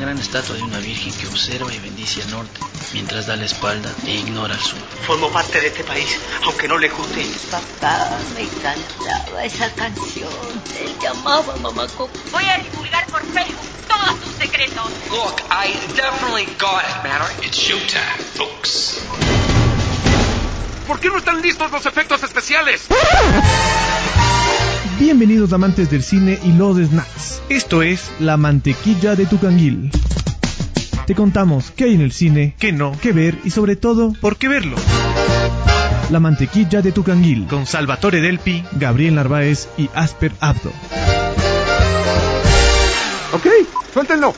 gran estatua de una virgen que observa y bendice al norte, mientras da la espalda e ignora al sur. Formo parte de este país, aunque no le guste. Papá, me encantaba esa canción. Él llamaba Mamá Coco. Voy a divulgar por Facebook todos tus secretos. Look, I definitely got it, man. It's showtime, folks. ¿Por qué no están listos los efectos especiales? Bienvenidos amantes del cine y los snacks. Esto es La Mantequilla de tu Canguil. Te contamos qué hay en el cine, qué no, qué ver y sobre todo, por qué verlo. La Mantequilla de tu Canguil, con Salvatore Delpi, Gabriel Narváez y Asper Abdo. Ok, suéltenlo.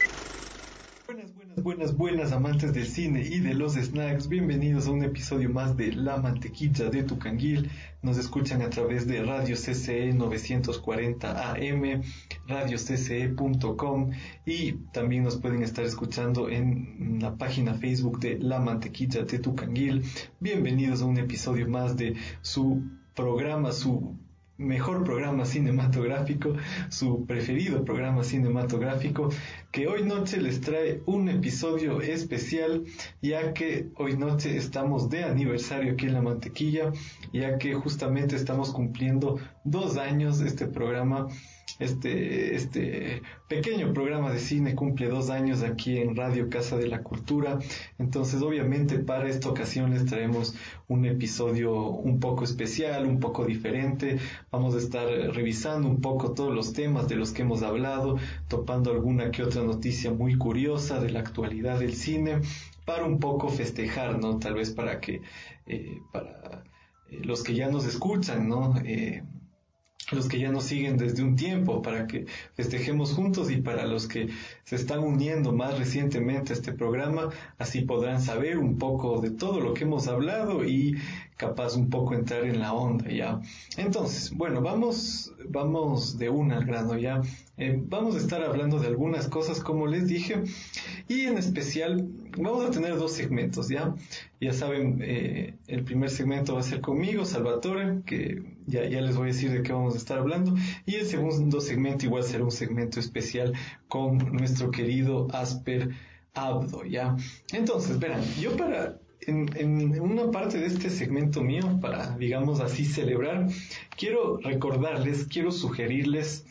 Buenas amantes del cine y de los snacks, bienvenidos a un episodio más de La Mantequilla de tu Canguil. Nos escuchan a través de Radio CCE 940 AM, radiocce.com y también nos pueden estar escuchando en la página Facebook de La Mantequilla de tu Canguil. Bienvenidos a un episodio más de su programa, su mejor programa cinematográfico, su preferido programa cinematográfico, que hoy noche les trae un episodio especial, ya que hoy noche estamos de aniversario aquí en La Mantequilla, ya que justamente estamos cumpliendo 2 años. Este programa, este pequeño programa de cine cumple 2 años aquí en Radio Casa de la Cultura. Entonces, obviamente, para esta ocasión les traemos un episodio un poco especial, un poco diferente. Vamos a estar revisando un poco todos los temas de los que hemos hablado, topando alguna que otra noticia muy curiosa de la actualidad del cine, para un poco festejar, ¿no? Tal vez para que, para los que ya nos escuchan, ¿no? Los que ya nos siguen desde un tiempo, para que festejemos juntos, y para los que se están uniendo más recientemente a este programa, así podrán saber un poco de todo lo que hemos hablado y capaz un poco entrar en la onda, ¿ya? Entonces, bueno, vamos de una al grano, ¿ya? Vamos a estar hablando de algunas cosas, como les dije, y en especial vamos a tener 2 segmentos, ¿ya? Ya saben, el primer segmento va a ser conmigo, Salvatore, que ya les voy a decir de qué vamos a estar hablando, y el segundo segmento igual será un segmento especial con nuestro querido Asper Abdo, ¿ya? Entonces, verán, yo en una parte de este segmento mío, para, digamos así, celebrar, quiero recordarles, quiero sugerirles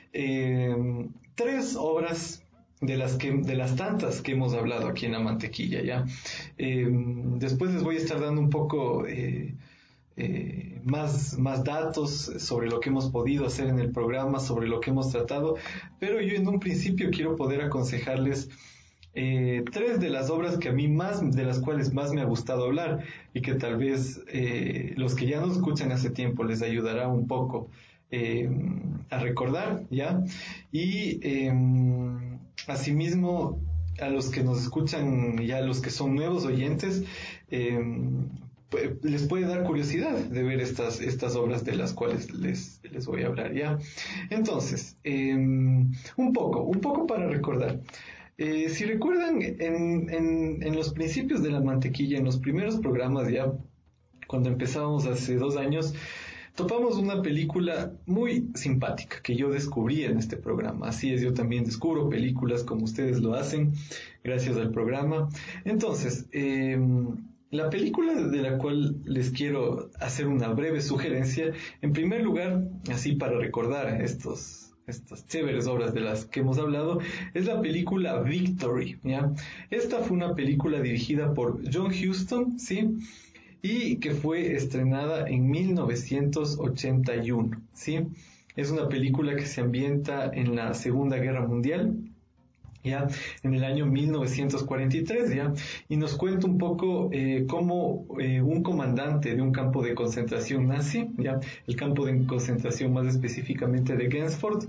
3 obras de las tantas que hemos hablado aquí en La Mantequilla, ¿ya? Después les voy a estar dando un poco más datos sobre lo que hemos podido hacer en el programa, sobre lo que hemos tratado, pero yo en un principio quiero poder aconsejarles 3 de las obras que a mí de las cuales más me ha gustado hablar, y que tal vez los que ya nos escuchan hace tiempo les ayudará un poco a recordar, ¿ya? Y asimismo, a los que nos escuchan, ya a los que son nuevos oyentes, les puede dar curiosidad de ver estas obras de las cuales les voy a hablar, ¿ya? Entonces, un poco para recordar. Si recuerdan, en los principios de La Mantequilla, en los primeros programas, ya cuando empezábamos hace 2 años, topamos una película muy simpática que yo descubrí en este programa. Así es, yo también descubro películas como ustedes lo hacen, gracias al programa. Entonces, la película de la cual les quiero hacer una breve sugerencia, en primer lugar, así para recordar estas chéveres obras de las que hemos hablado, es la película Victory, ¿ya? Esta fue una película dirigida por John Huston, ¿sí? Y que fue estrenada en 1981, ¿sí? Es una película que se ambienta en la Segunda Guerra Mundial, ya, en el año 1943, ya, y nos cuenta un poco cómo un comandante de un campo de concentración nazi, ya, el campo de concentración más específicamente de Gensford,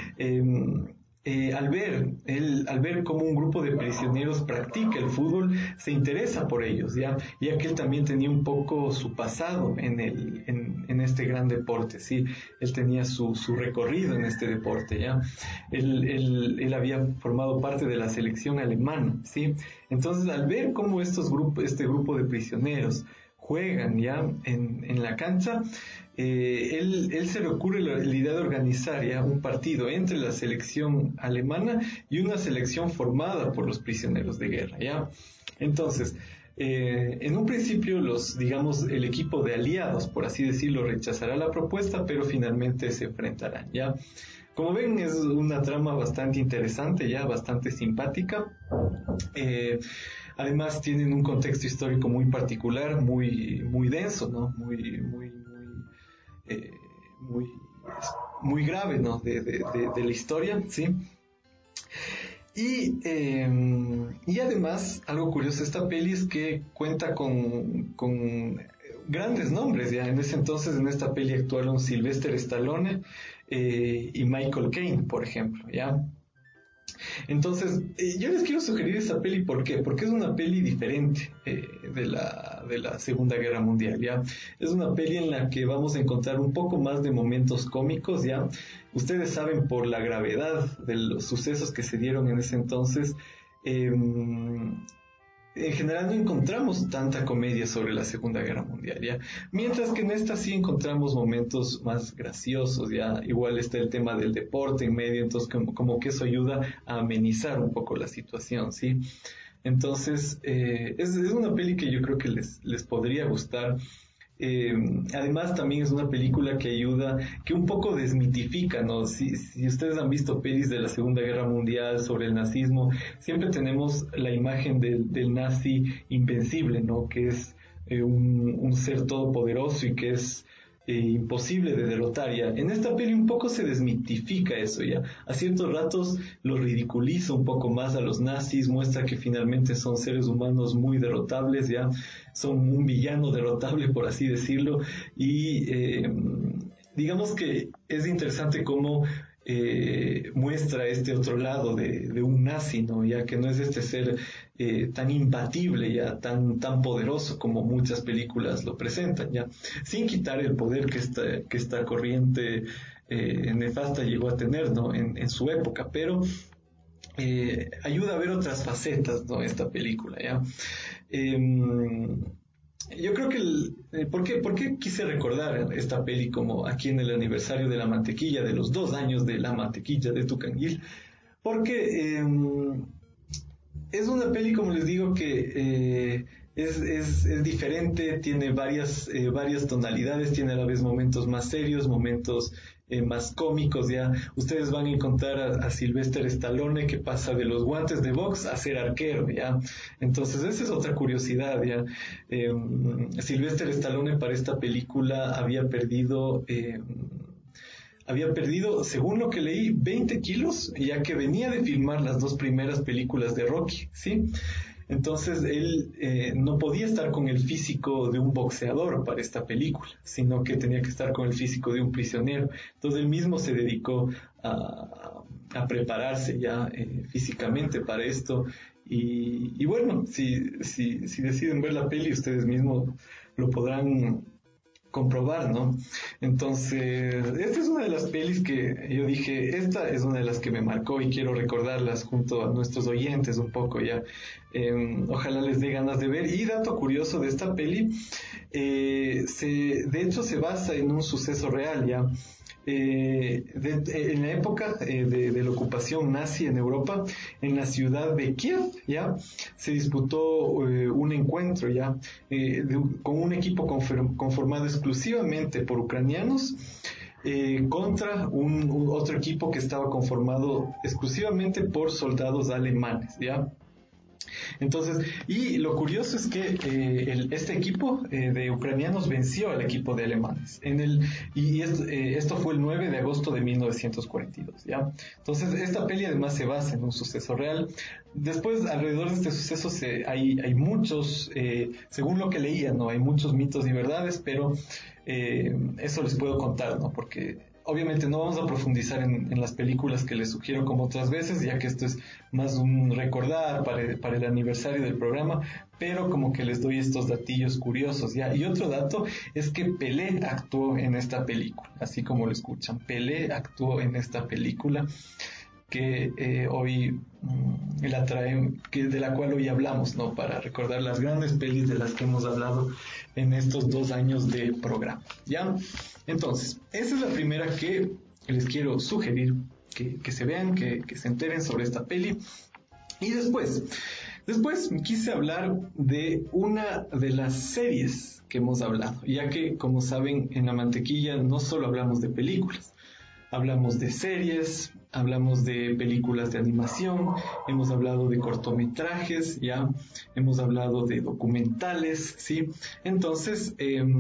al ver cómo un grupo de prisioneros practica el fútbol, se interesa por ellos, ya que él también tenía un poco su pasado en este gran deporte, sí, él tenía su recorrido en este deporte, ya, él había formado parte de la selección alemana, sí, entonces al ver cómo este grupo de prisioneros juegan ya en la cancha, él él se le ocurre la idea de organizar ya un partido entre la selección alemana y una selección formada por los prisioneros de guerra, ¿ya? Entonces, en un principio el equipo de aliados, por así decirlo, rechazará la propuesta, pero finalmente se enfrentarán, ¿ya? Como ven, es una trama bastante interesante, ya, bastante simpática. Además tienen un contexto histórico muy particular, muy denso, ¿no? Muy grave, ¿no? De la historia, ¿sí? Y además, algo curioso de esta peli es que cuenta con grandes nombres, ya. En ese entonces, en esta peli actuaron Sylvester Stallone y Michael Caine, por ejemplo, ya. Entonces, yo les quiero sugerir esta peli, ¿por qué? Porque es una peli diferente de la Segunda Guerra Mundial, ¿ya? Es una peli en la que vamos a encontrar un poco más de momentos cómicos, ¿ya? Ustedes saben, por la gravedad de los sucesos que se dieron en ese entonces, en general no encontramos tanta comedia sobre la Segunda Guerra Mundial, ¿ya? Mientras que en esta sí encontramos momentos más graciosos, ¿ya? Igual está el tema del deporte en medio, entonces como que eso ayuda a amenizar un poco la situación, ¿sí? Entonces, es una peli que yo creo que les podría gustar. Además también es una película que ayuda, que un poco desmitifica, ¿no? Si ustedes han visto pelis de la Segunda Guerra Mundial sobre el nazismo, siempre tenemos la imagen del nazi invencible, ¿no? Que es un ser todopoderoso y que es imposible de derrotar, ya. En esta peli un poco se desmitifica eso, ya. A ciertos ratos lo ridiculiza un poco más a los nazis, muestra que finalmente son seres humanos muy derrotables, ya. Son un villano derrotable, por así decirlo, y digamos que es interesante cómo muestra este otro lado de un nazi, ¿no? Ya que no es este ser tan imbatible, ya tan poderoso como muchas películas lo presentan, ya, sin quitar el poder que esta corriente nefasta llegó a tener, ¿no? En su época, pero ayuda a ver otras facetas, ¿no? Esta película, ya. Yo creo que ¿por qué quise recordar esta peli como aquí en el aniversario de La Mantequilla, de los 2 años de La Mantequilla de Tucanguil? Porque es una peli, como les digo, que es diferente, tiene varias tonalidades, tiene a la vez momentos más serios, momentos más cómicos, ya. Ustedes van a encontrar a Sylvester Stallone, que pasa de los guantes de box a ser arquero, ya. Entonces esa es otra curiosidad, ya. Sylvester Stallone para esta película había perdido, según lo que leí, 20 kilos, ya que venía de filmar las 2 primeras películas de Rocky, ¿sí? Entonces él no podía estar con el físico de un boxeador para esta película, sino que tenía que estar con el físico de un prisionero. Entonces él mismo se dedicó a prepararse ya físicamente para esto. Y bueno, si deciden ver la peli, ustedes mismos lo podrán comprobar, ¿no? Entonces, esta es una de las pelis que yo dije, esta es una de las que me marcó y quiero recordarlas junto a nuestros oyentes un poco, ya. Ojalá les dé ganas de ver. Y dato curioso de esta peli, de hecho se basa en un suceso real, ya. En la época de la ocupación nazi en Europa, en la ciudad de Kiev, ya, se disputó un encuentro, ya, con un equipo conformado exclusivamente por ucranianos, contra otro equipo que estaba conformado exclusivamente por soldados alemanes, ya. Entonces, y lo curioso es que este equipo de ucranianos venció al equipo de alemanes esto fue el 9 de agosto de 1942, ¿ya? Entonces, esta peli además se basa en un suceso real. Después, alrededor de este suceso hay muchos, según lo que leía, ¿no? Hay muchos mitos y verdades, pero eso les puedo contar, ¿no? Porque obviamente no vamos a profundizar en las películas que les sugiero como otras veces, ya que esto es más un recordar para el aniversario del programa, pero como que les doy estos datillos curiosos, ¿ya? Y otro dato es que Pelé actuó en esta película, así como lo escuchan, Pelé actuó en esta película. que hoy la traen, de la cual hoy hablamos, ¿no? Para recordar las grandes pelis de las que hemos hablado en estos 2 años de programa, ¿ya? Entonces, esa es la primera que les quiero sugerir que se vean, que se enteren sobre esta peli. Y después quise hablar de una de las series que hemos hablado, ya que, como saben, en La Mantequilla no solo hablamos de películas, hablamos de series, hablamos de películas de animación, hemos hablado de cortometrajes, ya, hemos hablado de documentales, ¿sí? Entonces,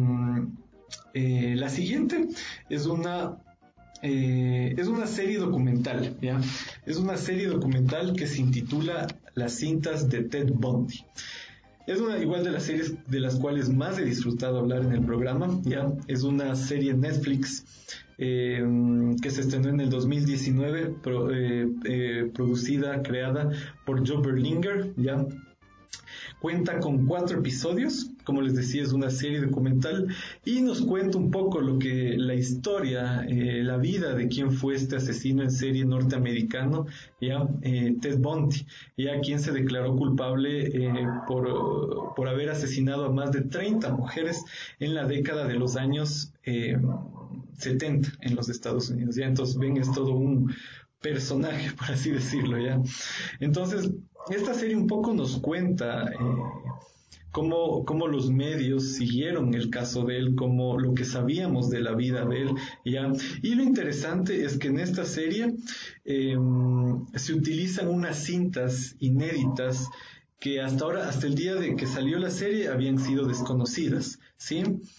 la siguiente es una serie documental, ¿ya? Es una serie documental que se intitula Las cintas de Ted Bundy. Es una igual de las series de las cuales más he disfrutado hablar en el programa, ¿ya? Es una serie Netflix que se estrenó en el 2019, producida, creada por Joe Berlinger, ¿ya? Cuenta con 4 episodios, como les decía, es una serie documental y nos cuenta un poco la historia, la vida de quién fue este asesino en serie norteamericano, ya, Ted Bundy, ya, quien se declaró culpable por haber asesinado a más de 30 mujeres en la década de los años 70 en los Estados Unidos, ya. Entonces ven, es todo un personaje, por así decirlo, ya. Entonces, esta serie un poco nos cuenta cómo los medios siguieron el caso de él, como lo que sabíamos de la vida de él, ya. Y lo interesante es que en esta serie se utilizan unas cintas inéditas que hasta el día de que salió la serie habían sido desconocidas, ¿sí?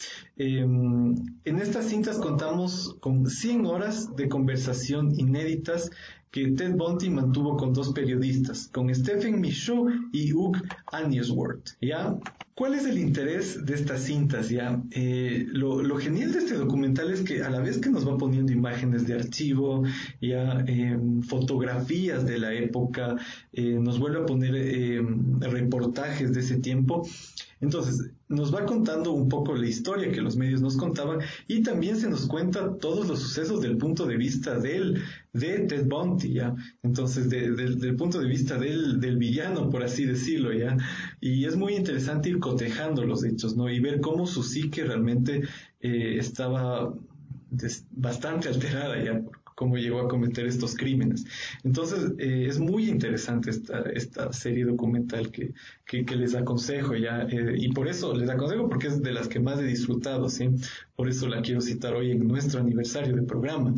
En estas cintas contamos con 100 horas de conversación inéditas que Ted Bundy mantuvo con 2 periodistas, con Stephen Michaud y Hugh Anniesworth, ¿ya? ¿Cuál es el interés de estas cintas, ya? Lo genial de este documental es que a la vez que nos va poniendo imágenes de archivo, ya, fotografías de la época, nos vuelve a poner reportajes de ese tiempo. Entonces, nos va contando un poco la historia que los medios nos contaban y también se nos cuenta todos los sucesos del punto de vista de Ted Bundy, ¿ya? Entonces, del punto de vista del villano, por así decirlo, ¿ya? Y es muy interesante ir cotejando los hechos, ¿no? Y ver cómo su psique realmente estaba bastante alterada, ¿ya? Cómo llegó a cometer estos crímenes. Entonces, es muy interesante esta serie documental que les aconsejo, ya, y por eso les aconsejo, porque es de las que más he disfrutado, ¿sí? Por eso la quiero citar hoy en nuestro aniversario de programa.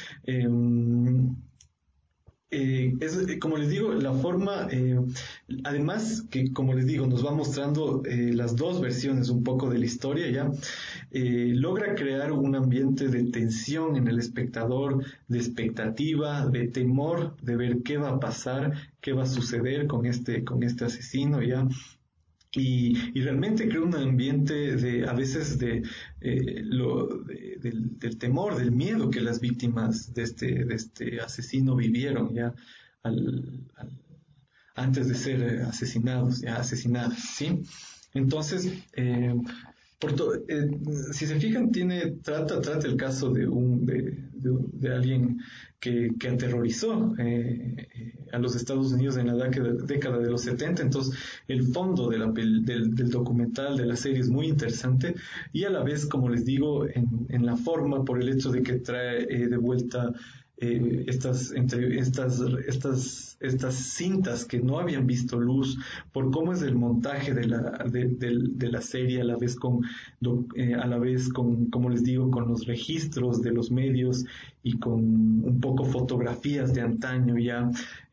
Como les digo, la forma, además que, como les digo, nos va mostrando las 2 versiones un poco de la historia, ya, logra crear un ambiente de tensión en el espectador, de expectativa, de temor, de ver qué va a pasar, qué va a suceder con este asesino, ya. Y realmente crea un ambiente a veces del temor, del miedo que las víctimas de este asesino vivieron, ya, antes de ser asesinadas, ¿sí? Entonces, si se fijan, trata el caso de alguien que aterrorizó a los Estados Unidos en la década de los 70. Entonces, el fondo del documental, de la serie, es muy interesante, y a la vez, como les digo, en la forma, por el hecho de que trae de vuelta estas cintas que no habían visto luz, por cómo es el montaje de la serie, a la vez con, como les digo, con los registros de los medios y con un poco fotografías de antaño, ya,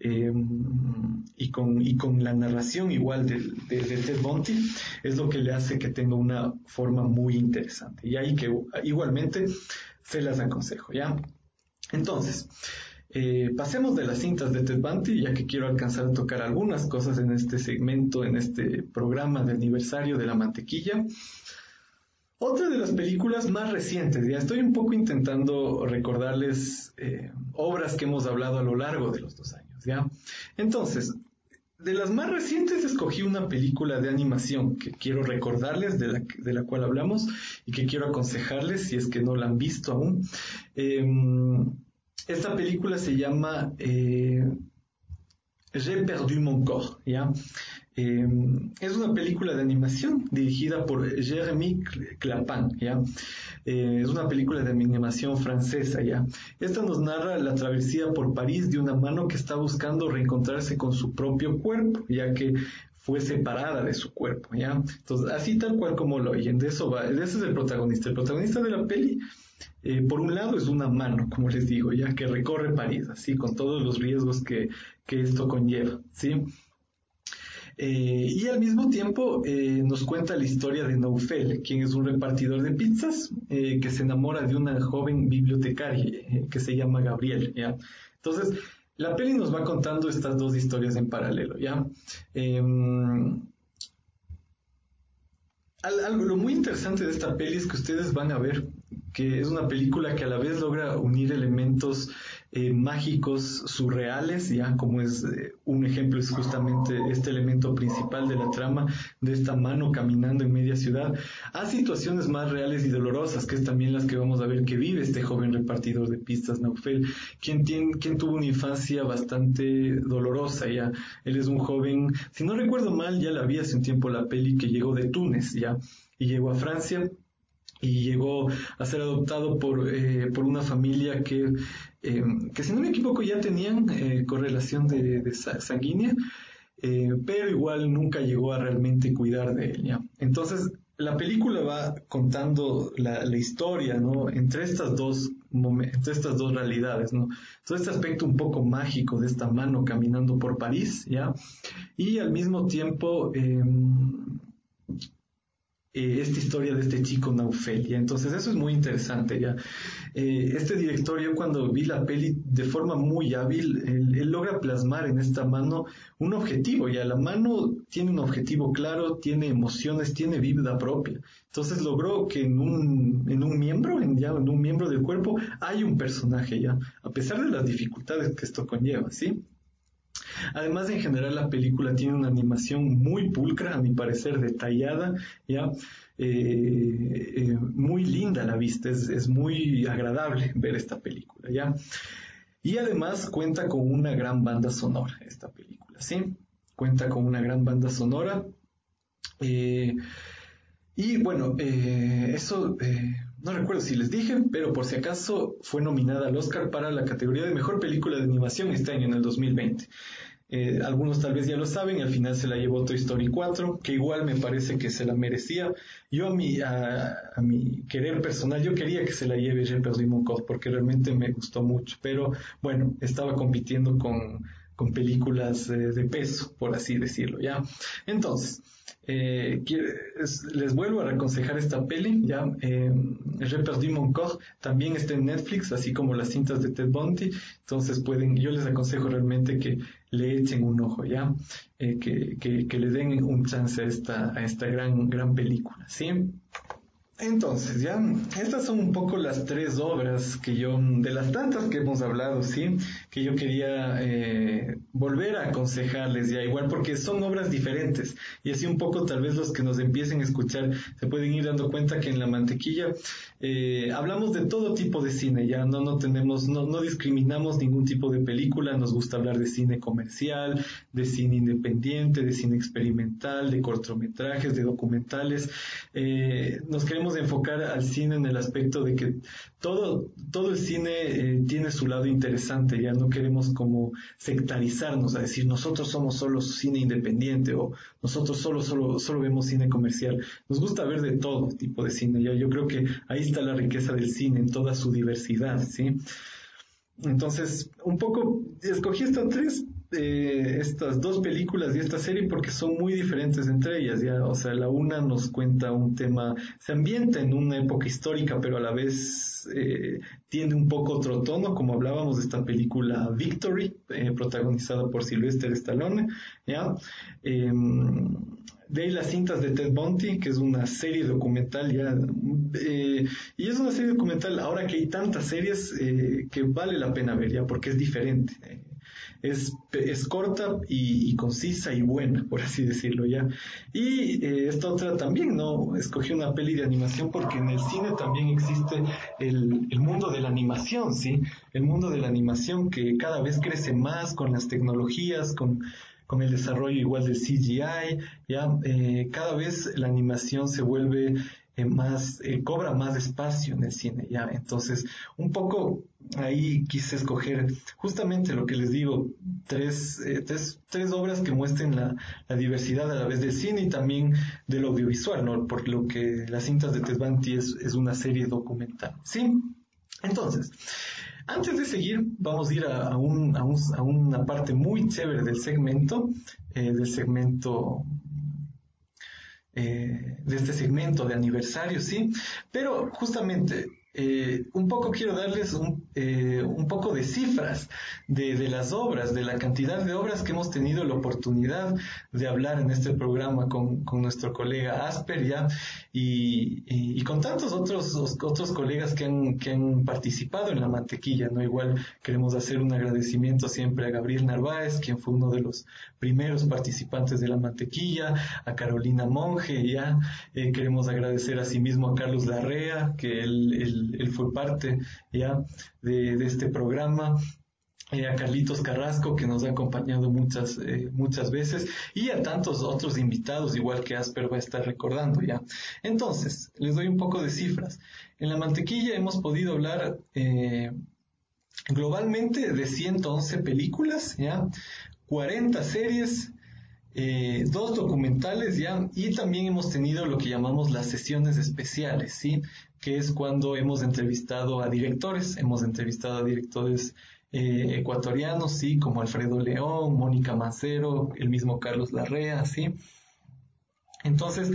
y con la narración igual de Ted Bundy, es lo que le hace que tenga una forma muy interesante, y ahí que igualmente se las aconsejo, ya. Entonces, pasemos de las cintas de Ted Bundy, ya que quiero alcanzar a tocar algunas cosas en este segmento, en este programa de aniversario de La Mantequilla. Otra de las películas más recientes, ya estoy un poco intentando recordarles obras que hemos hablado a lo largo de los 2 años, ya. Entonces, de las más recientes escogí una película de animación que quiero recordarles, de la cual hablamos, y que quiero aconsejarles si es que no la han visto aún. Esta película se llama J'ai perdu mon corps, ¿ya? Es una película de animación dirigida por Jérémy Clapin, ¿ya? Es una película de animación francesa, ¿ya? Esta nos narra la travesía por París de una mano que está buscando reencontrarse con su propio cuerpo, ya que fue separada de su cuerpo, ¿ya? Entonces, así tal cual como lo oyen, de eso va, ese es el protagonista. El protagonista de la peli, por un lado, es una mano, como les digo, ya que recorre París, así, con todos los riesgos que esto conlleva, ¿sí? Y al mismo tiempo nos cuenta la historia de Naufel, quien es un repartidor de pizzas que se enamora de una joven bibliotecaria que se llama Gabriel, ¿ya? Entonces, la peli nos va contando estas dos historias en paralelo, ¿ya? Lo muy interesante de esta peli es que ustedes van a ver que es una película que a la vez logra unir elementos mágicos, surreales, ya como es un ejemplo es justamente este elemento principal de la trama de esta mano caminando en media ciudad, a situaciones más reales y dolorosas, que es también las que vamos a ver que vive este joven repartidor de pizzas, Naufel, quien tuvo una infancia bastante dolorosa, ya. Él es un joven, si no recuerdo mal, ya la vi hace un tiempo la peli, que llegó de Túnez, ya, y llegó a Francia, y llegó a ser adoptado por una familia que si no me equivoco ya tenían correlación de sanguínea, pero igual nunca llegó a realmente cuidar de él, ¿ya? Entonces la película va contando la historia, ¿no? Entre estas dos realidades, ¿no? Todo este aspecto un poco mágico de esta mano caminando por París, ¿ya? Y al mismo tiempo esta historia de este chico Naufel, ¿ya? Entonces eso es muy interesante, ¿ya? Este director, yo cuando vi la peli de forma muy hábil, él logra plasmar en esta mano un objetivo, ¿ya? La mano tiene un objetivo claro, tiene emociones, tiene vida propia. Entonces logró que en un miembro del cuerpo hay un personaje, ¿ya? A pesar de las dificultades que esto conlleva, ¿sí? Además, en general, la película tiene una animación muy pulcra, a mi parecer, detallada, ¿ya? Muy linda a la vista, es muy agradable ver esta película, ¿ya? Y además cuenta con una gran banda sonora, esta película, ¿sí? Cuenta con una gran banda sonora. Y bueno, eso... no recuerdo si les dije, pero por si acaso fue nominada al Oscar para la categoría de Mejor Película de Animación este año, en el 2020. Algunos tal vez ya lo saben, al final se la llevó Toy Story 4, que igual me parece que se la merecía. Yo a mi querer personal, yo quería que se la lleve J'ai perdu mon corps, porque realmente me gustó mucho, pero bueno, estaba compitiendo con películas de peso, por así decirlo, ¿ya? Entonces, les vuelvo a aconsejar esta peli, ¿ya? J'ai perdu mon corps también está en Netflix, así como las cintas de Ted Bundy. Entonces yo les aconsejo realmente que le echen un ojo, ¿ya? Que le den un chance a esta gran película, ¿sí? Entonces, ya, estas son un poco las tres obras de las tantas que hemos hablado, ¿sí? Que yo quería volver a aconsejarles, ya, igual porque son obras diferentes, y así un poco tal vez los que nos empiecen a escuchar se pueden ir dando cuenta que en La Mantequilla hablamos de todo tipo de cine, ya, no discriminamos ningún tipo de película, nos gusta hablar de cine comercial, de cine independiente, de cine experimental, de cortometrajes, de documentales. Nos queremos enfocar al cine en el aspecto de que todo el cine tiene su lado interesante, ya no queremos como sectarizarnos a decir nosotros somos solo cine independiente o nosotros solo vemos cine comercial. Nos gusta ver de todo tipo de cine, ya. Yo creo que ahí está la riqueza del cine en toda su diversidad, ¿sí? Entonces, un poco escogí estas dos películas y esta serie porque son muy diferentes entre ellas, ya. O sea, la una nos cuenta un tema, se ambienta en una época histórica, pero a la vez tiene un poco otro tono, como hablábamos de esta película Victory, protagonizada por Sylvester Stallone, ya. De ahí las cintas de Ted Bundy, que es una serie documental ya, y es una serie documental ahora que hay tantas series que vale la pena ver ya, porque es diferente. es corta y concisa y buena, por así decirlo, ¿ya? Y esta otra también, ¿no? Escogí una peli de animación porque en el cine también existe el mundo de la animación, ¿sí? El mundo de la animación que cada vez crece más con las tecnologías, con el desarrollo igual del CGI, ¿ya? Cada vez la animación se vuelve cobra más espacio en el cine, ¿ya? Entonces, un poco ahí quise escoger justamente lo que les digo, tres obras que muestren la diversidad a la vez del cine y también del audiovisual, ¿no? Por lo que Las cintas de Ted Bundy es una serie documental, ¿sí? Entonces, antes de seguir, vamos a ir a una parte muy chévere del segmento, de este segmento de aniversario, ¿sí? Pero justamente un poco quiero darles un poco de cifras de las obras, de la cantidad de obras que hemos tenido la oportunidad de hablar en este programa con nuestro colega Asper, ¿ya? Y con tantos otros colegas que han participado en La Mantequilla, ¿no? Igual queremos hacer un agradecimiento siempre a Gabriel Narváez, quien fue uno de los primeros participantes de La Mantequilla, a Carolina Monge, ¿ya? Queremos agradecer asimismo a Carlos Larrea, que él fue parte, ¿ya? de este programa. A Carlitos Carrasco, que nos ha acompañado muchas veces, y a tantos otros invitados, igual que Asper va a estar recordando, ¿ya? Entonces, les doy un poco de cifras. En La Mantequilla hemos podido hablar globalmente de 111 películas, ¿ya? 40 series, 2 documentales, ¿ya? Y también hemos tenido lo que llamamos las sesiones especiales, ¿sí? Que es cuando hemos entrevistado a directores ecuatorianos, sí, como Alfredo León, Mónica Mancero, el mismo Carlos Larrea, sí. Entonces,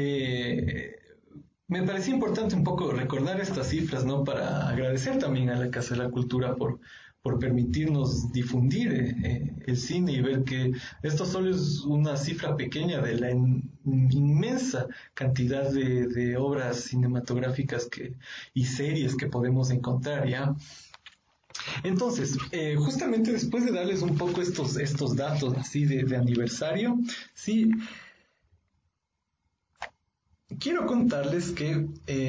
me parecía importante un poco recordar estas cifras, ¿no? Para agradecer también a la Casa de la Cultura por permitirnos difundir el cine y ver que esto solo es una cifra pequeña de la inmensa cantidad de obras cinematográficas y series que podemos encontrar, ¿ya? Entonces, justamente después de darles un poco estos datos así de aniversario, sí, quiero contarles que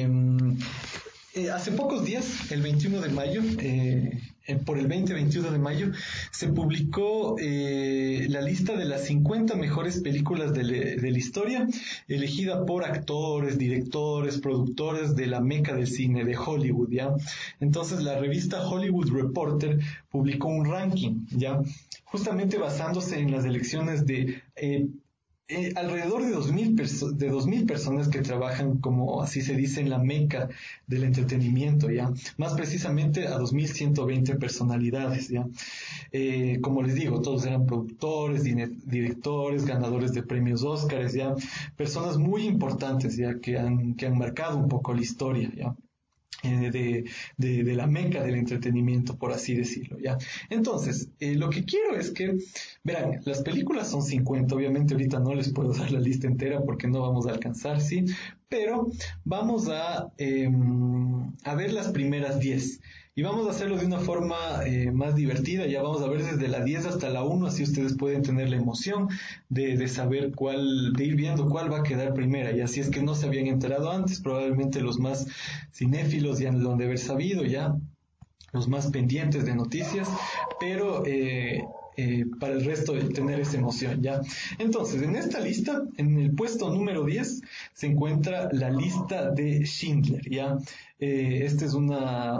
hace pocos días, el 21 de mayo, por el 20-21 de mayo, se publicó la lista de las 50 mejores películas de la historia, elegida por actores, directores, productores de la meca del cine, de Hollywood, ¿ya? Entonces, la revista Hollywood Reporter publicó un ranking, ¿ya? Justamente basándose en las elecciones de alrededor de 2,000 personas que trabajan, como así se dice, en la meca del entretenimiento, ¿ya? Más precisamente a 2,120 personalidades, ¿ya? Como les digo, todos eran productores, directores, ganadores de premios Óscares, ¿ya? Personas muy importantes, ¿ya? Que han marcado un poco la historia, ¿ya? De la meca del entretenimiento, por así decirlo, ¿ya? Entonces, lo que quiero es que, verán, las películas son 50, obviamente ahorita no les puedo dar la lista entera porque no vamos a alcanzar, ¿sí? Pero vamos a ver las primeras 10. Y vamos a hacerlo de una forma más divertida. Ya vamos a ver desde la 10 hasta la 1, así ustedes pueden tener la emoción de saber de ir viendo cuál va a quedar primera. Y así es que no se habían enterado antes, probablemente los más cinéfilos ya lo han de haber sabido, ya los más pendientes de noticias, pero para el resto tener esa emoción, ¿ya? Entonces, en esta lista, en el puesto número 10, se encuentra la lista de Schindler, ¿ya? Esta es una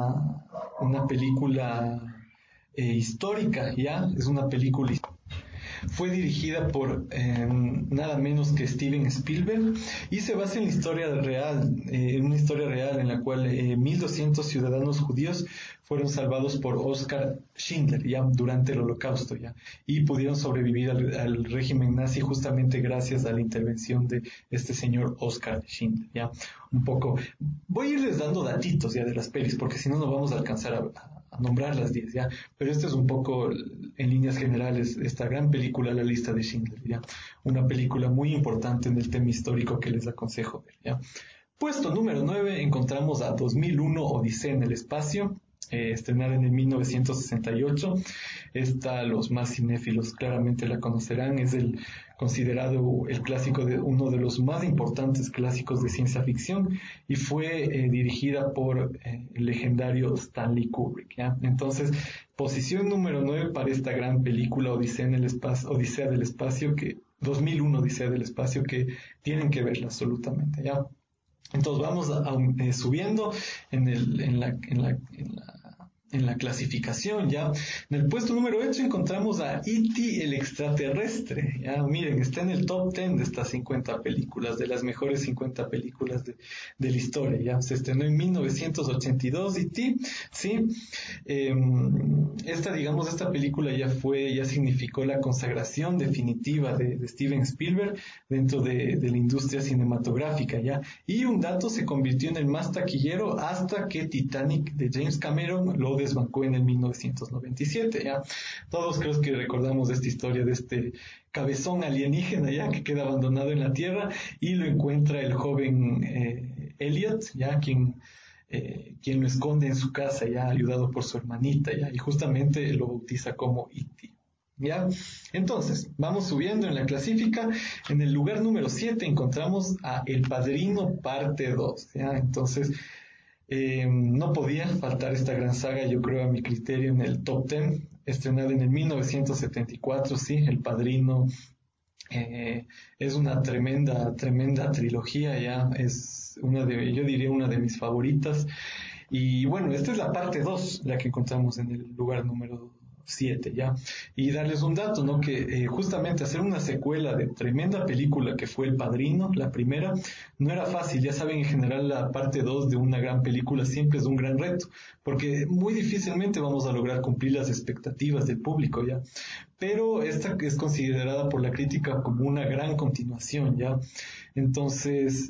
película histórica, ¿ya? Es una película histórica. Fue dirigida por nada menos que Steven Spielberg y se basa en la historia real, en una historia real en la cual 1,200 ciudadanos judíos fueron salvados por Oskar Schindler, ya, durante el Holocausto, ya, y pudieron sobrevivir al régimen nazi justamente gracias a la intervención de este señor Oskar Schindler, ya. Un poco, voy a irles dando datitos ya de las pelis, porque si no vamos a alcanzar a nombrar las 10, ya, pero este es un poco, en líneas generales, esta gran película, La lista de Schindler, ya, una película muy importante en el tema histórico que les aconsejo ver, ya. Puesto número 9 encontramos a 2001 Odisea en el espacio. estrenada en el 1968. Esta, los más cinéfilos claramente la conocerán, es considerado el clásico uno de los más importantes clásicos de ciencia ficción, y fue dirigida por el legendario Stanley Kubrick, ¿ya? Entonces, posición número 9 para esta gran película Odisea del Espacio, que 2001 Odisea del Espacio, que tienen que verla absolutamente, ¿ya? Entonces vamos subiendo en la clasificación, ¿ya? En el puesto número 8 encontramos a E.T. el extraterrestre, ¿ya? Miren, está en el top 10 de estas 50 películas, de las mejores 50 películas de la historia, ¿ya? Se estrenó en 1982 E.T., ¿sí? Esta película ya significó la consagración definitiva de Steven Spielberg dentro de la industria cinematográfica, ¿ya? Y un dato, se convirtió en el más taquillero hasta que Titanic de James Cameron lo desbancó en el 1997, ¿ya? Todos creo que recordamos esta historia de este cabezón alienígena, ¿ya? Que queda abandonado en la Tierra y lo encuentra el joven Elliot, ¿ya? Quien lo esconde en su casa, ya ayudado por su hermanita, ¿ya? Y justamente lo bautiza como E.T., ¿ya? Entonces, vamos subiendo en la clasifica. En el lugar número 7 encontramos a El Padrino parte 2, ¿ya? Entonces, no podía faltar esta gran saga, yo creo, a mi criterio, en el top 10, estrenada en el 1974, sí, El Padrino. Es una tremenda trilogía, ya, es yo diría una de mis favoritas. Y bueno, esta es la parte 2, la que encontramos en el lugar número 7, ya. Y darles un dato, ¿no? Que justamente hacer una secuela de tremenda película que fue El Padrino, la primera, no era fácil. Ya saben, en general la parte 2 de una gran película siempre es un gran reto, porque muy difícilmente vamos a lograr cumplir las expectativas del público, ya. Pero esta es considerada por la crítica como una gran continuación, ya. Entonces,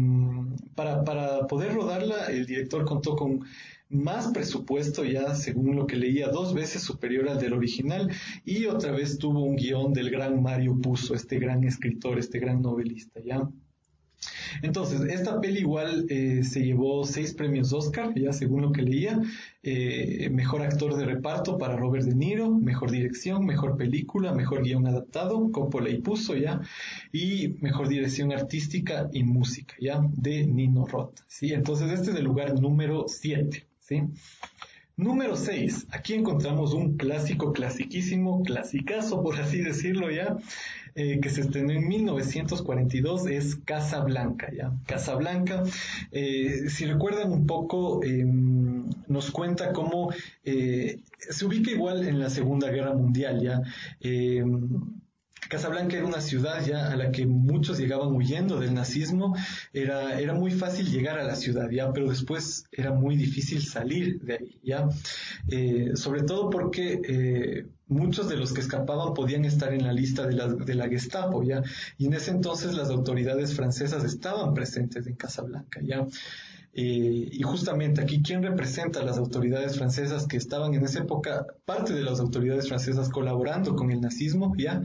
para poder rodarla, el director contó con más presupuesto, ya según lo que leía, 2 veces superior al del original, y otra vez tuvo un guión del gran Mario Puzo, este gran escritor, este gran novelista, ya. Entonces, esta peli igual se llevó 6 premios Oscar, ya según lo que leía. Mejor actor de reparto para Robert De Niro, mejor dirección, mejor película, mejor guión adaptado, Coppola y Puzo, ya, y mejor dirección artística y música, ya, de Nino Rota, ¿sí? Entonces, este es el lugar número 7, ¿sí? Número 6, aquí encontramos un clasiquísimo, clasicazo, por así decirlo, ya, que se estrenó en 1942, es Casablanca, ya. Casablanca, si recuerdan un poco, nos cuenta cómo se ubica igual en la Segunda Guerra Mundial, ya. Casablanca era una ciudad ya a la que muchos llegaban huyendo del nazismo. Era muy fácil llegar a la ciudad, ya, pero después era muy difícil salir de ahí, ya. Sobre todo porque muchos de los que escapaban podían estar en la lista de la Gestapo, ya. Y en ese entonces las autoridades francesas estaban presentes en Casablanca, ya. Y justamente aquí, ¿quién representa a las autoridades francesas que estaban en esa época? Parte de las autoridades francesas colaborando con el nazismo, ya.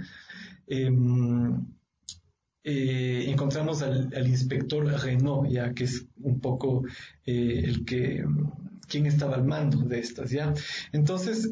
Encontramos al inspector Renaud, ya, que es un poco quien estaba al mando de estas, ya. Entonces,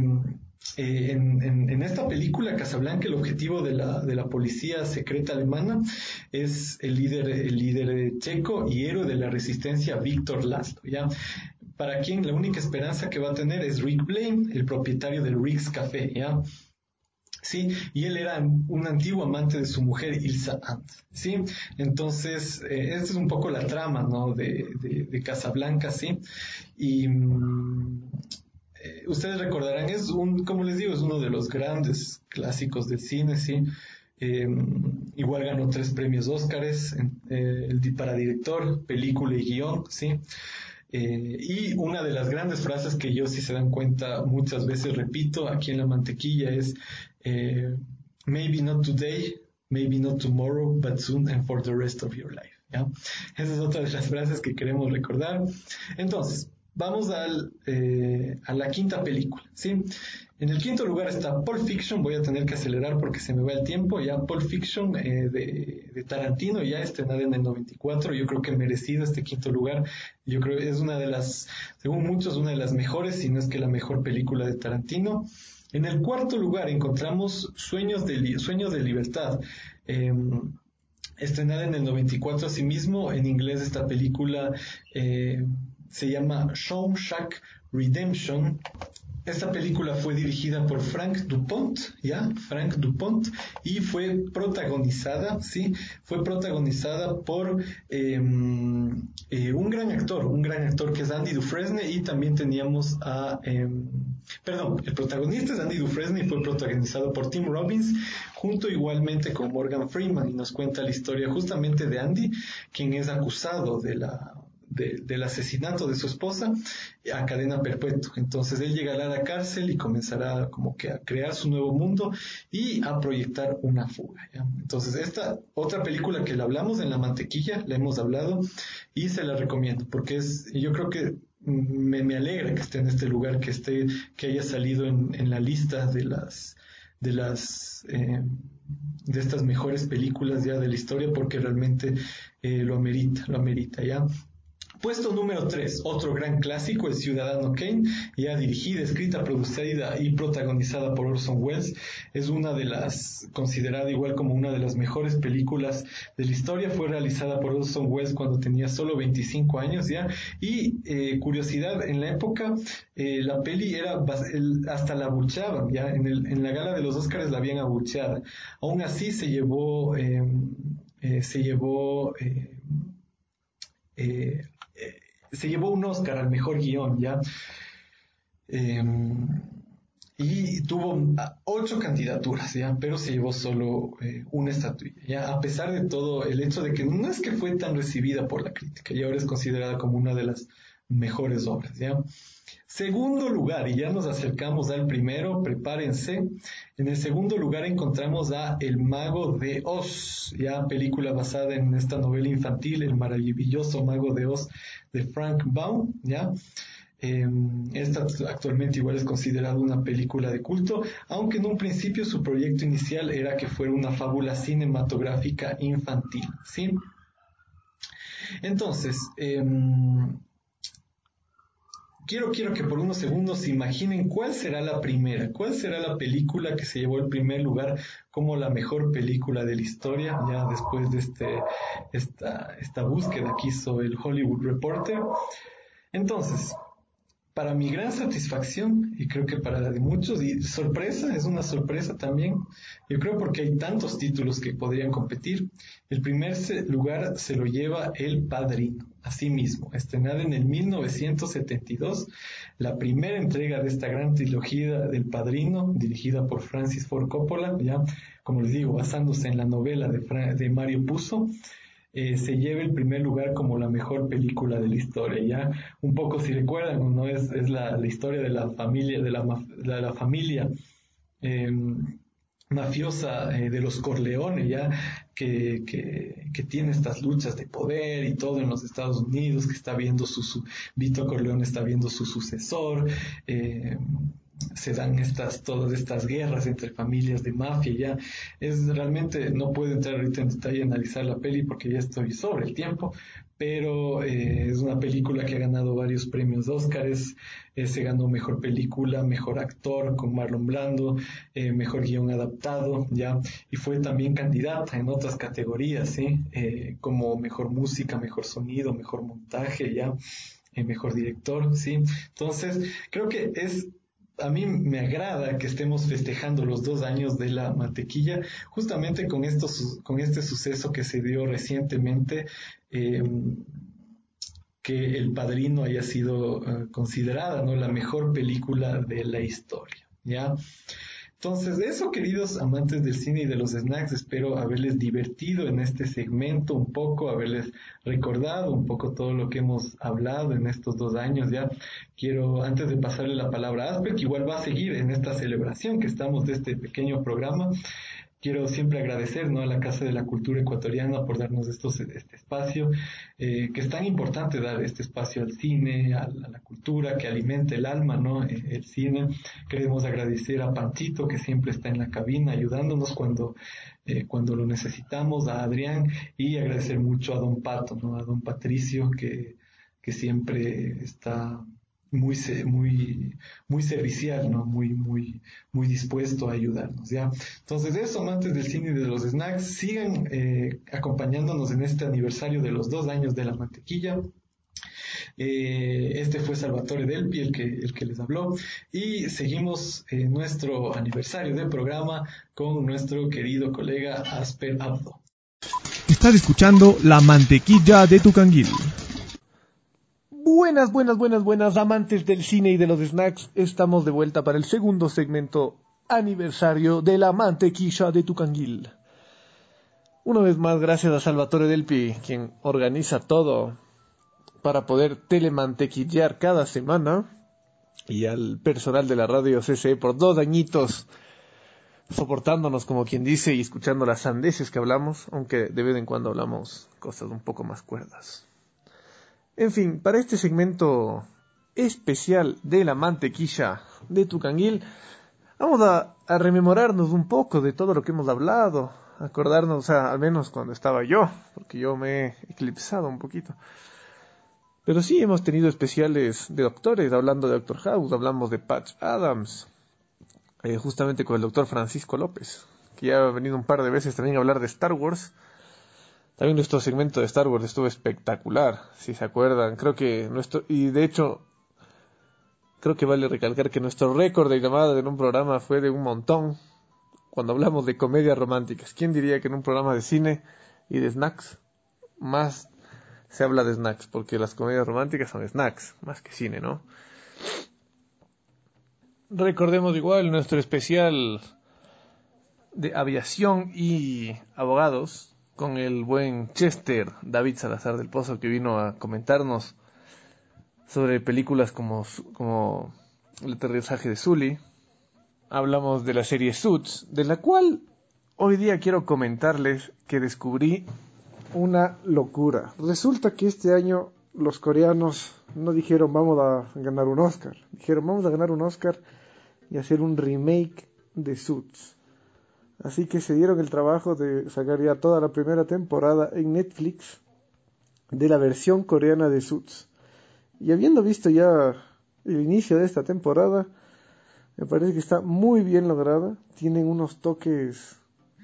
en esta película Casablanca, el objetivo de la policía secreta alemana es el líder checo y héroe de la resistencia, Víctor Laszlo, ya. Para quien la única esperanza que va a tener es Rick Blaine, el propietario del Rick's Café, ya. Sí, y él era un antiguo amante de su mujer, Ilsa Ant, ¿sí? Entonces, esta es un poco la trama, ¿no? de Casablanca, ¿sí? Y ustedes recordarán, como les digo, es uno de los grandes clásicos del cine, ¿sí? Igual ganó 3 premios Óscares para director, película y guión, ¿sí? Y una de las grandes frases que yo, si se dan cuenta, muchas veces repito aquí en La Mantequilla es maybe not today, maybe not tomorrow, but soon and for the rest of your life, ¿ya? Esa es otra de las frases que queremos recordar. Entonces, vamos a la quinta película, ¿sí? En el quinto lugar está Pulp Fiction. Voy a tener que acelerar porque se me va el tiempo. Ya Pulp Fiction de Tarantino, ya estrenada en el 94. Yo creo que merecido este quinto lugar. Yo creo que es una de las, según muchos, una de las mejores, si no es que la mejor película de Tarantino. En el cuarto lugar encontramos Sueños de Libertad. Estrenada en el 94 asimismo. En inglés esta película se llama Shawshank Redemption. Esta película fue dirigida por Frank Dupont, y fue protagonizada por un gran actor que es Andy Dufresne, y también teníamos el protagonista es Andy Dufresne y fue protagonizado por Tim Robbins, junto igualmente con Morgan Freeman, y nos cuenta la historia justamente de Andy, quien es acusado del asesinato de su esposa a cadena perpetua. Entonces él llegará a la cárcel y comenzará como que a crear su nuevo mundo y a proyectar una fuga, ¿ya? Entonces esta otra película que la hablamos en La Mantequilla, la hemos hablado y se la recomiendo porque yo creo que me alegra que esté en este lugar, que haya salido en la lista de estas mejores películas ya de la historia, porque realmente lo amerita, ¿ya? Puesto número 3, otro gran clásico, El Ciudadano Kane, ya dirigida, escrita, producida y protagonizada por Orson Welles. Es considerada igual como una de las mejores películas de la historia. Fue realizada por Orson Welles cuando tenía solo 25 años, ya. Y curiosidad, en la época la peli hasta la abucheaban, ya. En la gala de los Oscars la habían abucheada. Aún así se llevó un Oscar al mejor guión, ¿ya? Y tuvo 8 candidaturas, ¿ya? Pero se llevó solo una estatuilla, ¿ya? A pesar de todo el hecho de que no es que fue tan recibida por la crítica, y ahora es considerada como una de las mejores obras, ¿ya? Segundo lugar, y ya nos acercamos al primero, prepárense. En el segundo lugar encontramos a El Mago de Oz, ya, película basada en esta novela infantil, El maravilloso Mago de Oz, de Frank Baum, ya. Esta actualmente igual es considerada una película de culto, aunque en un principio su proyecto inicial era que fuera una fábula cinematográfica infantil, ¿sí? Entonces, Quiero que por unos segundos se imaginen cuál será la película que se llevó el primer lugar como la mejor película de la historia, ya después de esta búsqueda que hizo el Hollywood Reporter. Entonces, para mi gran satisfacción, y creo que para la de muchos, y sorpresa, es una sorpresa también, yo creo porque hay tantos títulos que podrían competir, el primer lugar se lo lleva El Padrino, así mismo, estrenada en el 1972, la primera entrega de esta gran trilogía del Padrino, dirigida por Francis Ford Coppola, ya, como les digo, basándose en la novela de Mario Puzo. Se lleva el primer lugar como la mejor película de la historia, ya. Un poco, si recuerdan, no es la historia de la familia mafiosa de los Corleone, ya, que tiene estas luchas de poder y todo en los Estados Unidos, que está viendo Vito Corleone está viendo su sucesor, se dan todas estas guerras entre familias de mafia, ya. Realmente, no puedo entrar ahorita en detalle y analizar la peli porque ya estoy sobre el tiempo, pero es una película que ha ganado varios premios Óscares. Se ganó mejor película, mejor actor con Marlon Brando, mejor guión adaptado, ya, y fue también candidata en otras categorías, ¿sí? Como mejor música, mejor sonido, mejor montaje, ya, mejor director, ¿sí? Entonces, creo que a mí me agrada que estemos festejando los 2 años de La Mantequilla, justamente con este suceso que se dio recientemente, que El Padrino haya sido considerada, ¿no?, la mejor película de la historia, ¿ya? Entonces, de eso, queridos amantes del cine y de los snacks, espero haberles divertido en este segmento un poco, haberles recordado un poco todo lo que hemos hablado en estos 2 años, ya. Quiero, antes de pasarle la palabra a Asper, que igual va a seguir en esta celebración que estamos de este pequeño programa, quiero siempre agradecer, ¿no?, a la Casa de la Cultura Ecuatoriana por darnos este espacio, que es tan importante dar este espacio al cine, a la cultura, que alimenta el alma, ¿no?, el cine. Queremos agradecer a Panchito, que siempre está en la cabina ayudándonos cuando lo necesitamos, a Adrián, y agradecer mucho a Don Pato, ¿no?, a Don Patricio, que siempre está muy servicial, ¿no?, muy dispuesto a ayudarnos, ¿ya? Entonces eso, amantes del cine y de los snacks, sigan acompañándonos en este aniversario de los 2 años de La Mantequilla. Este fue Salvatore Delpi el que les habló, y seguimos nuestro aniversario del programa con nuestro querido colega Asper Abdo. Estás escuchando La Mantequilla de Tucanguil. Buenas, amantes del cine y de los snacks. Estamos de vuelta para el segundo segmento aniversario de La Mantequilla de Tucanguil. Una vez más, gracias a Salvatore Delpi, quien organiza todo para poder telemantequillar cada semana, y al personal de la radio CCE por 2 añitos soportándonos, como quien dice, y escuchando las sandeces que hablamos, aunque de vez en cuando hablamos cosas un poco más cuerdas. En fin, para este segmento especial de La Mantequilla de Tucanguil, vamos a rememorarnos un poco de todo lo que hemos hablado, acordarnos, o sea, al menos cuando estaba yo, porque yo me he eclipsado un poquito. Pero sí hemos tenido especiales de doctores, hablando de Doctor House, hablamos de Patch Adams, justamente con el doctor Francisco López, que ya ha venido un par de veces también a hablar de Star Wars. También nuestro segmento de Star Wars estuvo espectacular, si se acuerdan. Creo que vale recalcar que nuestro récord de llamadas en un programa fue de un montón, cuando hablamos de comedias románticas. ¿Quién diría que en un programa de cine y de snacks más se habla de snacks? Porque las comedias románticas son snacks, más que cine, ¿no? Recordemos igual nuestro especial de aviación y abogados con el buen Chester David Salazar del Pozo, que vino a comentarnos sobre películas como El aterrizaje de Sully. Hablamos de la serie Suits, de la cual hoy día quiero comentarles que descubrí una locura. Resulta que este año los coreanos no dijeron vamos a ganar un Oscar, dijeron vamos a ganar un Oscar y hacer un remake de Suits. Así que se dieron el trabajo de sacar ya toda la primera temporada en Netflix de la versión coreana de Suits. Y habiendo visto ya el inicio de esta temporada, me parece que está muy bien lograda. Tienen unos toques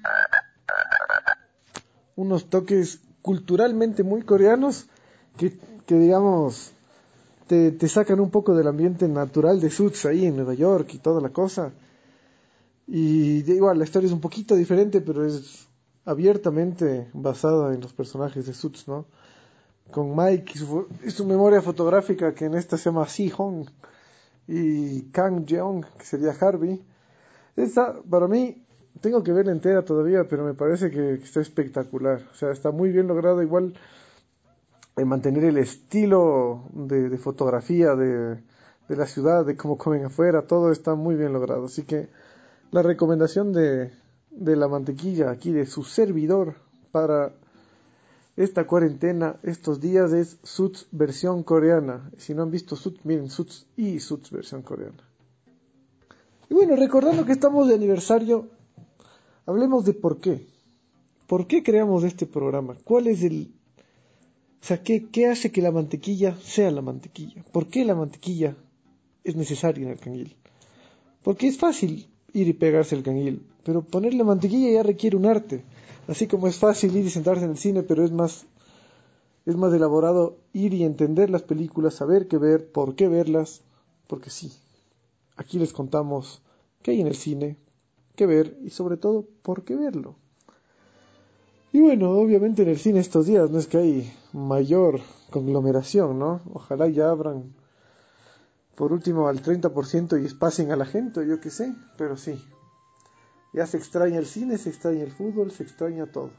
culturalmente muy coreanos que digamos te sacan un poco del ambiente natural de Suits ahí en Nueva York y toda la cosa. Y igual la historia es un poquito diferente, pero es abiertamente basada en los personajes de Suits, ¿no? Con Mike y su memoria fotográfica, que en esta se llama Si-hong, y Kang Jeong, que sería Harvey. Esta, para mí, tengo que verla entera todavía, pero me parece que está espectacular. O sea, está muy bien logrado, igual en mantener el estilo de fotografía de la ciudad, de cómo comen afuera, todo está muy bien logrado. Así que la recomendación de La Mantequilla, aquí de su servidor, para esta cuarentena, estos días, es Suits versión coreana. Si no han visto Suits, miren Suits y Suits versión coreana. Y bueno, recordando que estamos de aniversario, hablemos de por qué. ¿Por qué creamos este programa? ¿Cuál es qué hace que la mantequilla sea la mantequilla? ¿Por qué la mantequilla es necesaria en el canguil? Porque es fácil ir y pegarse el canguil, pero ponerle mantequilla ya requiere un arte. Así como es fácil ir y sentarse en el cine, pero es más elaborado ir y entender las películas, saber qué ver, por qué verlas, porque sí, aquí les contamos qué hay en el cine, qué ver y sobre todo por qué verlo. Y bueno, obviamente en el cine estos días no es que hay mayor conglomeración, ¿no? Ojalá ya abran por último al 30% y espacien a la gente, yo qué sé, pero sí. Ya se extraña el cine, se extraña el fútbol, se extraña todo.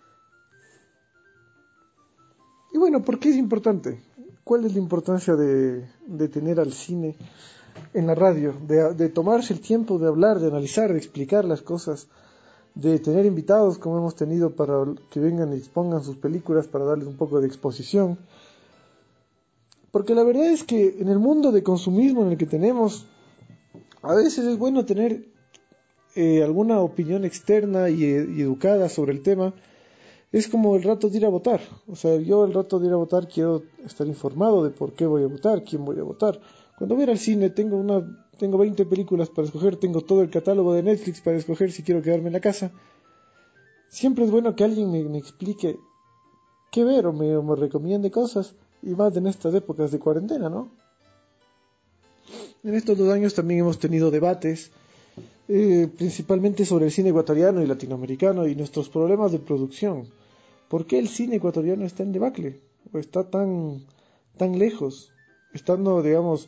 Y bueno, ¿por qué es importante? ¿Cuál es la importancia de tener al cine en la radio? De tomarse el tiempo de hablar, de analizar, de explicar las cosas de tener invitados como hemos tenido para que vengan y expongan sus películas para darles un poco de exposición. Porque la verdad es que en el mundo de consumismo en el que tenemos, a veces es bueno tener alguna opinión externa y educada sobre el tema. Es como el rato de ir a votar. O sea, yo el rato de ir a votar quiero estar informado de por qué voy a votar, quién voy a votar. Cuando voy a ir al cine tengo 20 películas para escoger, tengo todo el catálogo de Netflix para escoger si quiero quedarme en la casa. Siempre es bueno que alguien me explique qué ver o me recomiende cosas, y más en estas épocas de cuarentena, ¿no? En estos 2 años también hemos tenido debates, principalmente sobre el cine ecuatoriano y latinoamericano y nuestros problemas de producción. ¿Por qué el cine ecuatoriano está en debacle? ¿O está tan lejos? Estando, digamos,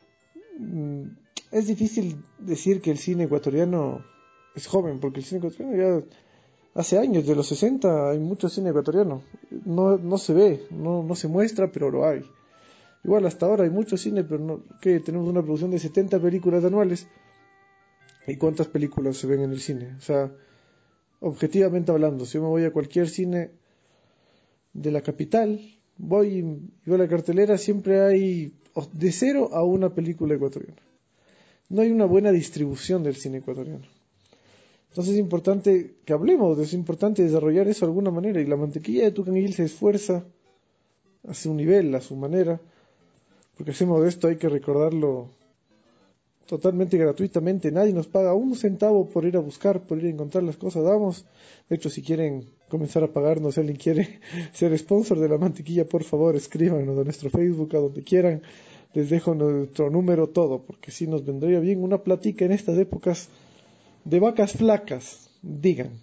es difícil decir que el cine ecuatoriano es joven, porque el cine ecuatoriano ya hace años, de los 60, hay mucho cine ecuatoriano. No se ve, no se muestra, pero lo hay. Igual hasta ahora hay mucho cine, pero no, que tenemos una producción de 70 películas anuales. ¿Y cuántas películas se ven en el cine? O sea, objetivamente hablando, si yo me voy a cualquier cine de la capital, voy y veo la cartelera, siempre hay de 0 a 1 película ecuatoriana. No hay una buena distribución del cine ecuatoriano. Entonces es importante que hablemos, es importante desarrollar eso de alguna manera, y la Mantequilla de Tucanguil se esfuerza a su nivel, a su manera, porque hacemos esto, hay que recordarlo, totalmente gratuitamente. Nadie nos paga un centavo por ir a buscar, por ir a encontrar las cosas. Damos, de hecho, si quieren comenzar a pagarnos, si alguien quiere ser sponsor de La Mantequilla, por favor escríbanos a nuestro Facebook, a donde quieran, les dejo nuestro número, todo, porque sí nos vendría bien una platica en estas épocas de vacas flacas, digan.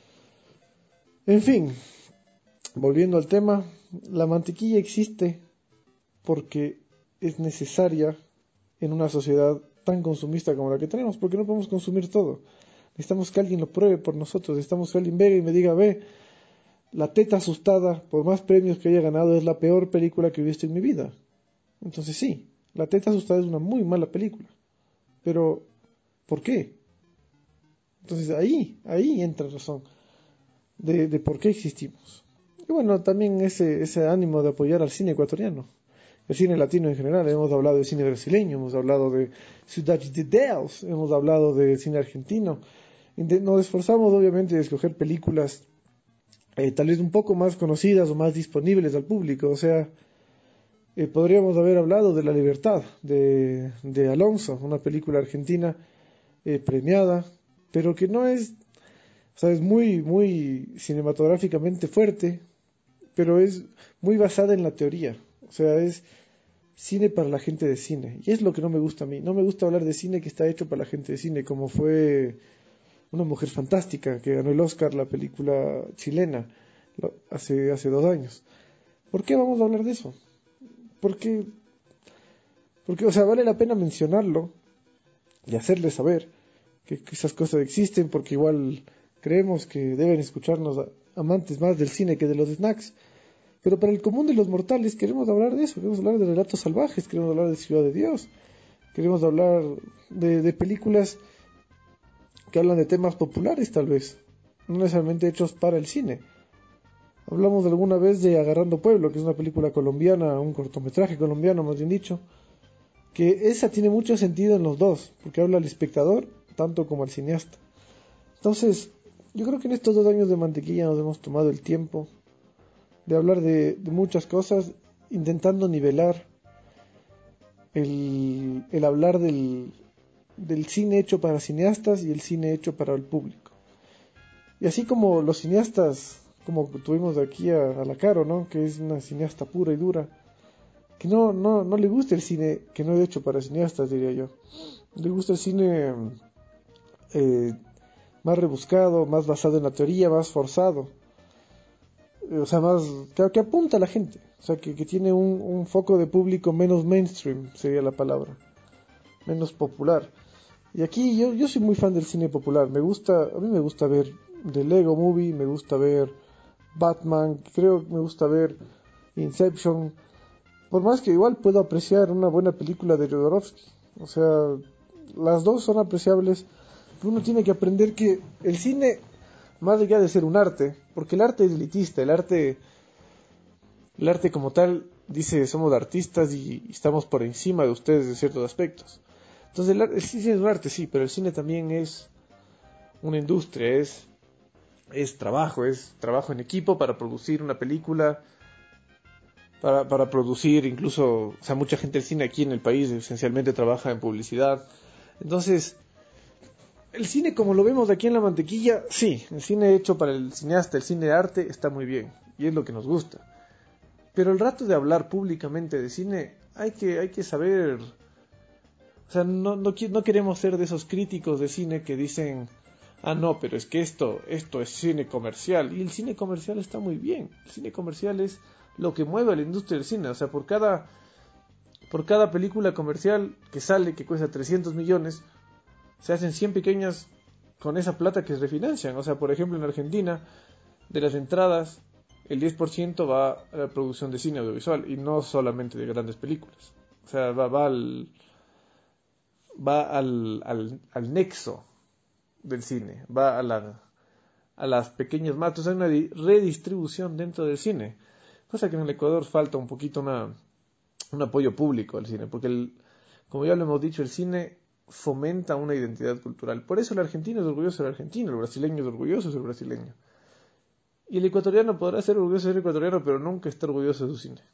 En fin, volviendo al tema, la mantequilla existe porque es necesaria en una sociedad tan consumista como la que tenemos, porque no podemos consumir todo. Necesitamos que alguien lo pruebe por nosotros, necesitamos que alguien venga y me diga, ve, La Teta Asustada, por más premios que haya ganado, es la peor película que he visto en mi vida. Entonces sí, La Teta Asustada es una muy mala película. Pero, ¿por qué? Entonces ahí entra la razón de por qué existimos. Y bueno, también ese ánimo de apoyar al cine ecuatoriano, el cine latino en general. Hemos hablado de cine brasileño, hemos hablado de Ciudades de Deus, hemos hablado de cine argentino. Nos esforzamos obviamente de escoger películas tal vez un poco más conocidas o más disponibles al público. O sea, podríamos haber hablado de La Libertad de Alonso, una película argentina premiada, pero que no es, o sea, es muy, muy cinematográficamente fuerte, pero es muy basada en la teoría. O sea, es cine para la gente de cine. Y es lo que no me gusta a mí. No me gusta hablar de cine que está hecho para la gente de cine, como fue Una Mujer Fantástica, que ganó el Oscar, la película chilena, hace 2 años. ¿Por qué vamos a hablar de eso? Porque, o sea, vale la pena mencionarlo y hacerles saber que esas cosas existen, porque igual creemos que deben escucharnos amantes más del cine que de los snacks. Pero para el común de los mortales queremos hablar de eso, queremos hablar de Relatos Salvajes, queremos hablar de Ciudad de Dios, queremos hablar de películas que hablan de temas populares tal vez, no necesariamente hechos para el cine. Hablamos alguna vez de Agarrando Pueblo, que es una película colombiana, un cortometraje colombiano más bien dicho, que esa tiene mucho sentido en los dos, porque habla al espectador tanto como al cineasta. Entonces, yo creo que en estos 2 años de Mantequilla nos hemos tomado el tiempo de hablar de muchas cosas, intentando nivelar el hablar del cine hecho para cineastas y el cine hecho para el público. Y así como los cineastas, como tuvimos aquí a la Caro, ¿no?, que es una cineasta pura y dura, que no le gusta el cine que no es hecho para cineastas, diría yo. Le gusta el cine más rebuscado, más basado en la teoría, más forzado. O sea, más que apunta a la gente, o sea, que tiene un foco de público menos mainstream, sería la palabra, menos popular. Y aquí yo soy muy fan del cine popular. A mí me gusta ver The Lego Movie, me gusta ver Batman, me gusta ver Inception. Por más que igual puedo apreciar una buena película de Jodorowsky, o sea, las dos son apreciables. Uno tiene que aprender que el cine más allá de ser un arte, porque el arte es elitista, el arte como tal dice somos artistas y estamos por encima de ustedes en ciertos aspectos. Entonces el cine es un arte, sí, pero el cine también es una industria, es trabajo en equipo para producir una película, para producir incluso, o sea, mucha gente del cine aquí en el país esencialmente trabaja en publicidad. Entonces, el cine como lo vemos aquí en La Mantequilla, sí, el cine hecho para el cineasta, el cine de arte está muy bien y es lo que nos gusta. Pero el rato de hablar públicamente de cine hay que saber, o sea, no queremos ser de esos críticos de cine que dicen, ah no, pero es que esto es cine comercial, y el cine comercial está muy bien. El cine comercial es lo que mueve a la industria del cine, o sea, por cada película comercial que sale, que cuesta 300 millones, se hacen 100 pequeñas con esa plata que se refinancian. O sea, por ejemplo, en Argentina, de las entradas, el 10% va a la producción de cine audiovisual, y no solamente de grandes películas. O sea, va al nexo del cine, va a las pequeñas matas. Hay una redistribución dentro del cine, cosa que en el Ecuador falta un poquito un apoyo público al cine, porque como ya lo hemos dicho, el cine fomenta una identidad cultural. Por eso el argentino es orgulloso del argentino, el brasileño es orgulloso del brasileño, y el ecuatoriano podrá ser orgulloso del ecuatoriano, pero nunca está orgulloso de su cine.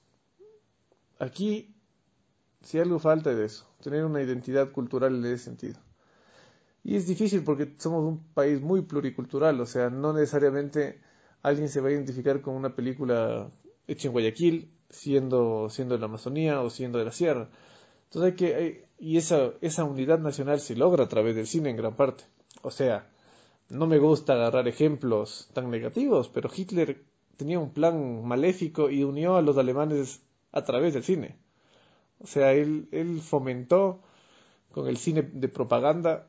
Aquí, si algo falta es de eso, tener una identidad cultural en ese sentido. Y es difícil porque somos un país muy pluricultural, o sea, no necesariamente alguien se va a identificar con una película hecha en Guayaquil, siendo de la Amazonía o siendo de la Sierra. Entonces esa unidad nacional se logra a través del cine en gran parte. O sea, no me gusta agarrar ejemplos tan negativos, pero Hitler tenía un plan maléfico y unió a los alemanes a través del cine. O sea, él fomentó con el cine de propaganda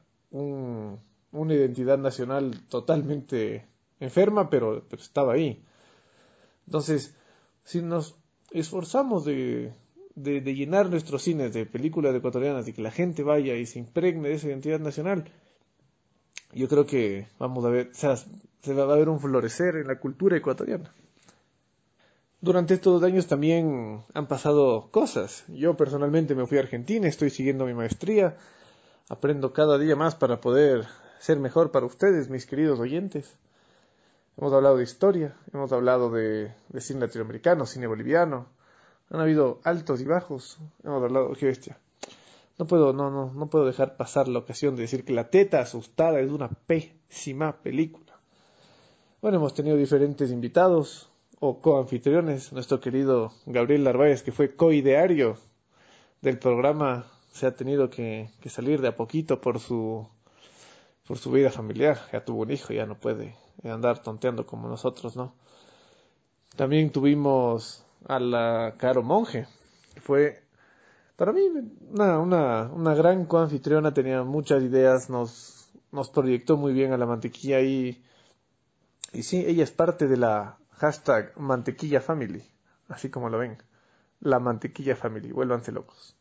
una identidad nacional totalmente enferma, pero estaba ahí. Entonces, si nos esforzamos de llenar nuestros cines de películas ecuatorianas y que la gente vaya y se impregne de esa identidad nacional, yo creo que vamos a ver, o sea, se va a ver un florecer en la cultura ecuatoriana. Durante estos años también han pasado cosas. Yo personalmente me fui a Argentina, estoy siguiendo mi maestría, aprendo cada día más para poder ser mejor para ustedes, mis queridos oyentes. Hemos hablado de historia, hemos hablado de cine latinoamericano, cine boliviano. Han habido altos y bajos. Hemos hablado, qué bestia. No puedo dejar pasar la ocasión de decir que La Teta Asustada es una pésima película. Bueno, hemos tenido diferentes invitados o coanfitriones. Nuestro querido Gabriel Narváez, que fue coideario del programa, se ha tenido que salir de a poquito por su vida familiar. Ya tuvo un hijo, ya no puede andar tonteando como nosotros, ¿no? También tuvimos a la Caro Monge, que fue para mí una gran coanfitriona, tenía muchas ideas, nos proyectó muy bien a La Mantequilla y sí, ella es parte de la hashtag Mantequilla Family, así como lo ven, La Mantequilla Family, vuélvanse locos.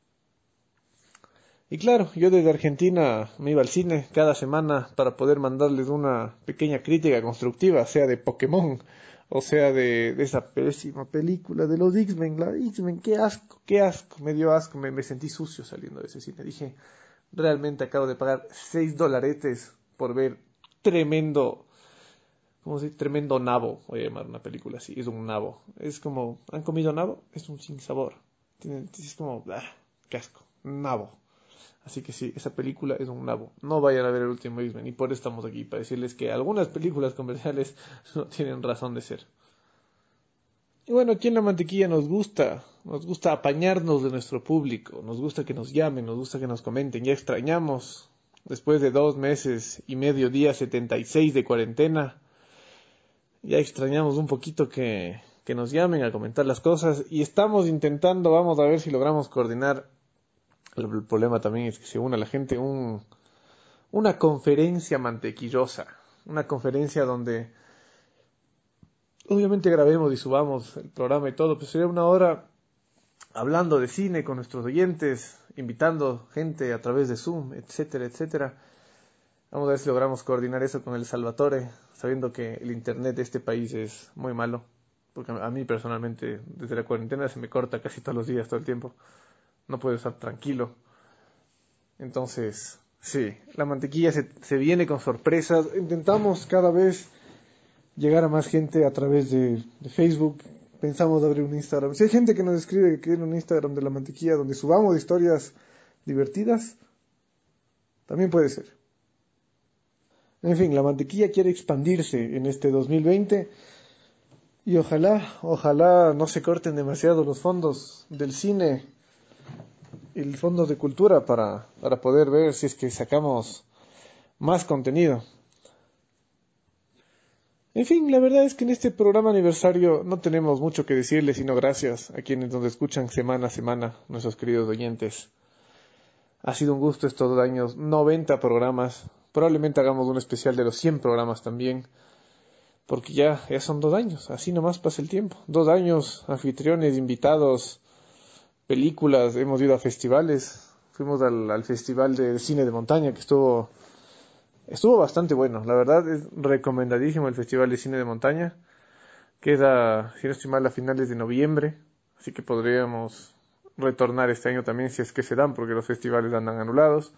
Y claro, yo desde Argentina me iba al cine cada semana para poder mandarles una pequeña crítica constructiva, sea de Pokémon o sea de esa pésima película de los X-Men, la X-Men, qué asco, me dio asco, me sentí sucio saliendo de ese cine. Dije, realmente acabo de pagar $6 por ver tremendo nabo, voy a llamar una película así, es un nabo. Es como, ¿han comido nabo? Es un sinsabor. Es como, qué asco, nabo. Así que sí, esa película es un nabo. No vayan a ver el último X-Men, y por eso estamos aquí, para decirles que algunas películas comerciales no tienen razón de ser. Y bueno, aquí en La Mantequilla nos gusta apañarnos de nuestro público, nos gusta que nos llamen, nos gusta que nos comenten. Ya extrañamos, después de 2 meses y medio, día 76 de cuarentena, ya extrañamos un poquito que nos llamen a comentar las cosas, y estamos intentando, vamos a ver si logramos coordinar. El problema también es que se une a la gente una conferencia mantequillosa, una conferencia donde obviamente grabemos y subamos el programa y todo, pero sería 1 hora hablando de cine con nuestros oyentes, invitando gente a través de Zoom, etcétera, etcétera. Vamos a ver si logramos coordinar eso con el Salvatore, sabiendo que el internet de este país es muy malo. Porque a mí personalmente, desde la cuarentena se me corta casi todos los días, todo el tiempo. No puedo estar tranquilo. Entonces, sí, la mantequilla se viene con sorpresas. Intentamos cada vez llegar a más gente a través de Facebook. Pensamos abrir un Instagram. Si hay gente que nos escribe que quiere un Instagram de la mantequilla donde subamos historias divertidas, también puede ser. En fin, la mantequilla quiere expandirse en este 2020 y ojalá no se corten demasiado los fondos del cine y el fondo de cultura para poder ver si es que sacamos más contenido. En fin, la verdad es que en este programa aniversario no tenemos mucho que decirles, sino gracias a quienes nos escuchan semana a semana, nuestros queridos oyentes. Ha sido un gusto estos 2 años, 90 programas. Probablemente hagamos un especial de los 100 programas también, porque ya son 2 años, así nomás pasa el tiempo. 2 años, anfitriones, invitados, películas, hemos ido a festivales. Fuimos al Festival de Cine de Montaña, que estuvo bastante bueno. La verdad es recomendadísimo el Festival de Cine de Montaña. Queda, si no estoy mal, a finales de noviembre, así que podríamos retornar este año también si es que se dan, porque los festivales andan anulados.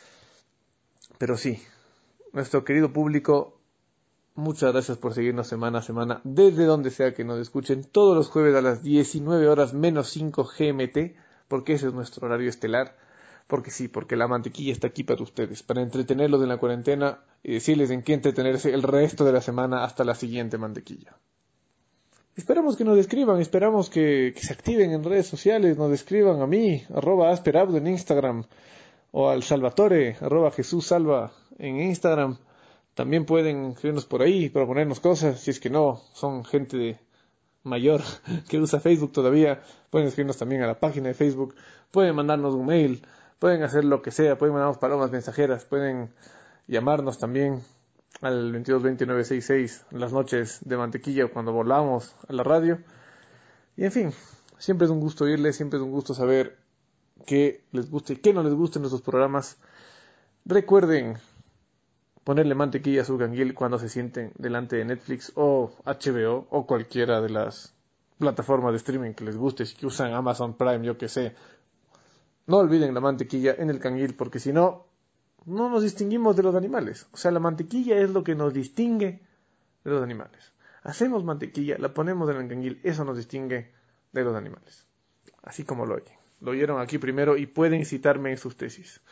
Pero sí, nuestro querido público, muchas gracias por seguirnos semana a semana, desde donde sea que nos escuchen, todos los jueves a las 19 horas menos 5 GMT, porque ese es nuestro horario estelar. Porque sí, porque la mantequilla está aquí para ustedes, para entretenerlos en la cuarentena y decirles en qué entretenerse el resto de la semana hasta la siguiente mantequilla. Esperamos que nos escriban, esperamos que se activen en redes sociales, nos escriban a mí, @asperabdo en Instagram, o al Salvatore, @JesusSalva en Instagram. También pueden escribirnos por ahí, proponernos cosas, si es que no, son gente mayor que usa Facebook todavía, pueden escribirnos también a la página de Facebook, pueden mandarnos un mail, pueden hacer lo que sea, pueden mandarnos palomas mensajeras, pueden llamarnos también al 222966 en las noches de mantequilla cuando volamos a la radio. Y en fin, siempre es un gusto oírles, siempre es un gusto saber qué les gusta y qué no les gusta en nuestros programas. Recuerden ponerle mantequilla a su canguil cuando se sienten delante de Netflix o HBO o cualquiera de las plataformas de streaming que les guste, si que usan Amazon Prime, yo que sé. No olviden la mantequilla en el canguil, porque si no, no nos distinguimos de los animales. O sea, la mantequilla es lo que nos distingue de los animales. Hacemos mantequilla, la ponemos en el canguil, eso nos distingue de los animales. Así como lo oyen. Lo oyeron aquí primero y pueden citarme en sus tesis.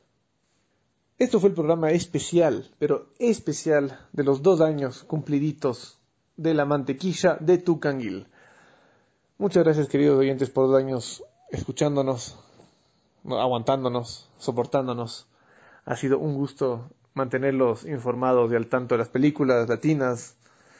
Esto fue el programa especial, pero especial, de los 2 años cumpliditos de la mantequilla de tu canguil. Muchas gracias, queridos oyentes, por 2 años escuchándonos, aguantándonos, soportándonos. Ha sido un gusto mantenerlos informados y al tanto de las películas latinas,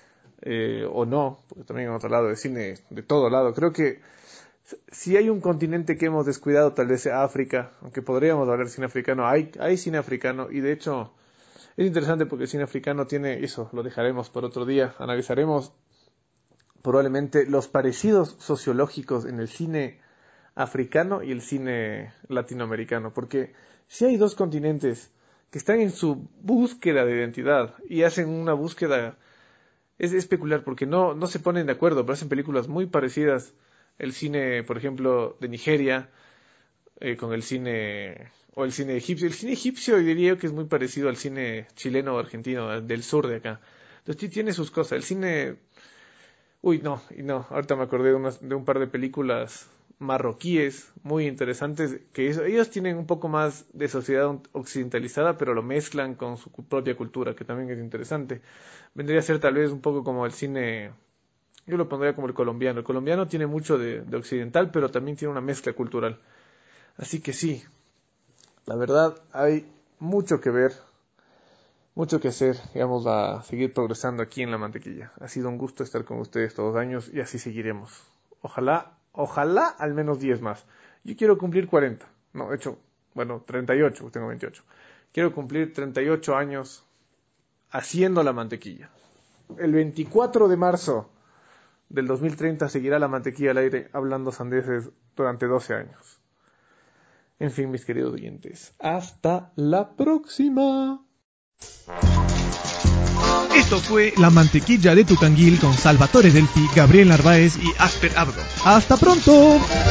o no, porque también en otro lado de cine, de todo lado. Creo que si hay un continente que hemos descuidado, tal vez sea África, aunque podríamos hablar de cine africano. Hay cine africano, y de hecho es interesante porque el cine africano tiene, eso lo dejaremos por otro día, analizaremos probablemente los parecidos sociológicos en el cine africano y el cine latinoamericano, porque si hay 2 continentes que están en su búsqueda de identidad y hacen una búsqueda, es peculiar porque no se ponen de acuerdo, pero hacen películas muy parecidas. El cine, por ejemplo, de Nigeria, con el cine, o el cine egipcio. El cine egipcio diría que es muy parecido al cine chileno o argentino, del sur de acá. Entonces tiene sus cosas. El cine, ahorita me acordé de un par de películas marroquíes muy interesantes, que ellos tienen un poco más de sociedad occidentalizada, pero lo mezclan con su propia cultura, que también es interesante. Vendría a ser tal vez un poco como el cine, yo lo pondría como el colombiano. El colombiano tiene mucho de occidental, pero también tiene una mezcla cultural. Así que sí, la verdad hay mucho que ver, mucho que hacer, y vamos a seguir progresando aquí en La Mantequilla. Ha sido un gusto estar con ustedes todos los años y así seguiremos. Ojalá al menos 10 más. Yo quiero cumplir 40. No, de hecho, 38, tengo 28. Quiero cumplir 38 años haciendo La Mantequilla. El 24 de marzo del 2030 seguirá La Mantequilla al aire hablando sandeces durante 12 años. En fin, mis queridos oyentes, hasta la próxima. Esto fue La Mantequilla de tu Canguil con Salvatore Delpi, Gabriel Narváez y Asper Abdo. ¡Hasta pronto!